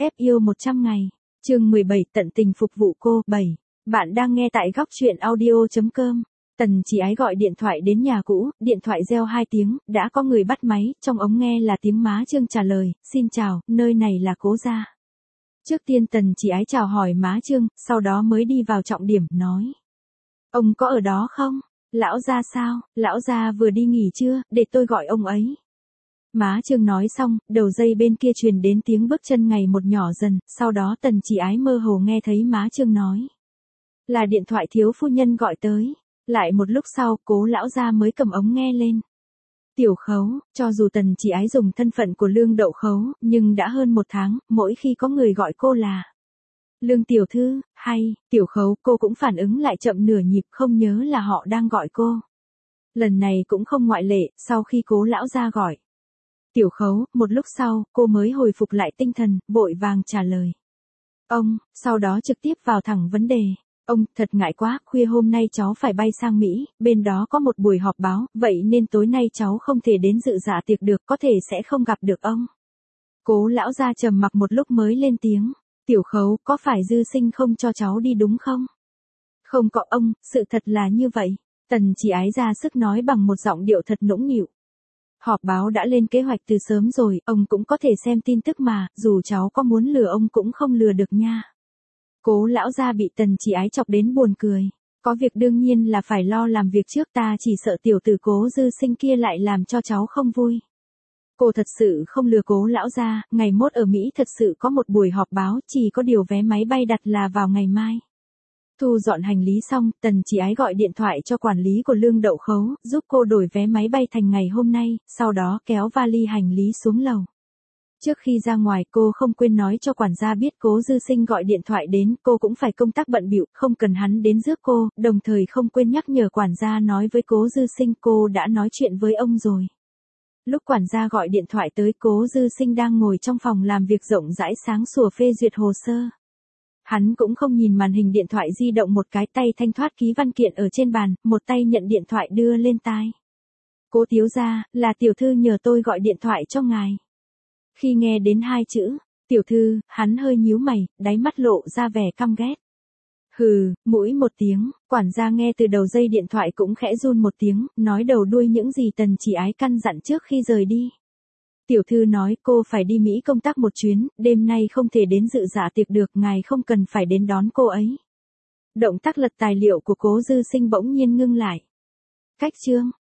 Ép yêu 100 ngày. Chương 17 tận tình phục vụ cô. 7. Bạn đang nghe tại góc truyện audio.com. Tần Chỉ Ái gọi điện thoại đến nhà cũ, điện thoại reo 2 tiếng, đã có người bắt máy, trong ống nghe là tiếng má Trương trả lời, xin chào, nơi này là Cố gia. Trước tiên Tần Chỉ Ái chào hỏi má Trương, sau đó mới đi vào trọng điểm, nói. Ông có ở đó không? Lão gia sao? Lão gia vừa đi nghỉ chưa, để tôi gọi ông ấy. Má Trương nói xong, đầu dây bên kia truyền đến tiếng bước chân ngày một nhỏ dần, sau đó Tần Chỉ Ái mơ hồ nghe thấy má Trương nói. Là điện thoại thiếu phu nhân gọi tới. Lại một lúc sau, Cố lão gia mới cầm ống nghe lên. Tiểu Khấu, cho dù Tần Chỉ Ái dùng thân phận của Lương Đậu Khấu, nhưng đã hơn 1 tháng, mỗi khi có người gọi cô là Lương tiểu thư, hay, Tiểu Khấu, cô cũng phản ứng lại chậm nửa nhịp, không nhớ là họ đang gọi cô. Lần này cũng không ngoại lệ, sau khi Cố lão gia gọi. Tiểu Khấu, một lúc sau, cô mới hồi phục lại tinh thần, vội vàng trả lời. Ông, sau đó trực tiếp vào thẳng vấn đề. Ông, thật ngại quá, khuya hôm nay cháu phải bay sang Mỹ, bên đó có một buổi họp báo, vậy nên tối nay cháu không thể đến dự dạ tiệc được, có thể sẽ không gặp được ông. Cố lão gia trầm mặc một lúc mới lên tiếng. Tiểu Khấu, có phải Dư Sinh không cho cháu đi đúng không? Không có ông, sự thật là như vậy. Tần Chỉ Ái ra sức nói bằng một giọng điệu thật nũng nịu. Họp báo đã lên kế hoạch từ sớm rồi, ông cũng có thể xem tin tức mà, dù cháu có muốn lừa ông cũng không lừa được nha. Cố lão gia bị Tần Chỉ Ái chọc đến buồn cười. Có việc đương nhiên là phải lo làm việc trước, ta chỉ sợ tiểu tử Cố Dư Sinh kia lại làm cho cháu không vui. Cô thật sự không lừa Cố lão gia, ngày mốt ở Mỹ thật sự có một buổi họp báo, chỉ có điều vé máy bay đặt là vào ngày mai. Thu dọn hành lý xong, Tần Chỉ Ái gọi điện thoại cho quản lý của Lương Đậu Khấu, giúp cô đổi vé máy bay thành ngày hôm nay, sau đó kéo vali hành lý xuống lầu. Trước khi ra ngoài cô không quên nói cho quản gia biết Cố Dư Sinh gọi điện thoại đến, cô cũng phải công tác bận bịu, không cần hắn đến rước cô, đồng thời không quên nhắc nhở quản gia nói với Cố Dư Sinh cô đã nói chuyện với ông rồi. Lúc quản gia gọi điện thoại tới, Cố Dư Sinh đang ngồi trong phòng làm việc rộng rãi sáng sủa phê duyệt hồ sơ. Hắn cũng không nhìn màn hình điện thoại di động, một cái tay thanh thoát ký văn kiện ở trên bàn, một tay nhận điện thoại đưa lên tai. Cố thiếu gia, là tiểu thư nhờ tôi gọi điện thoại cho ngài. Khi nghe đến 2 chữ, tiểu thư, hắn hơi nhíu mày, đáy mắt lộ ra vẻ căm ghét. Hừ, mũi một tiếng, quản gia nghe từ đầu dây điện thoại cũng khẽ run một tiếng, nói đầu đuôi những gì Tần Chỉ Ái căn dặn trước khi rời đi. Tiểu thư nói cô phải đi Mỹ công tác một chuyến, đêm nay không thể đến dự dạ tiệc được, ngài không cần phải đến đón cô ấy. Động tác lật tài liệu của Cố Dư Sinh bỗng nhiên ngưng lại. Cách chương,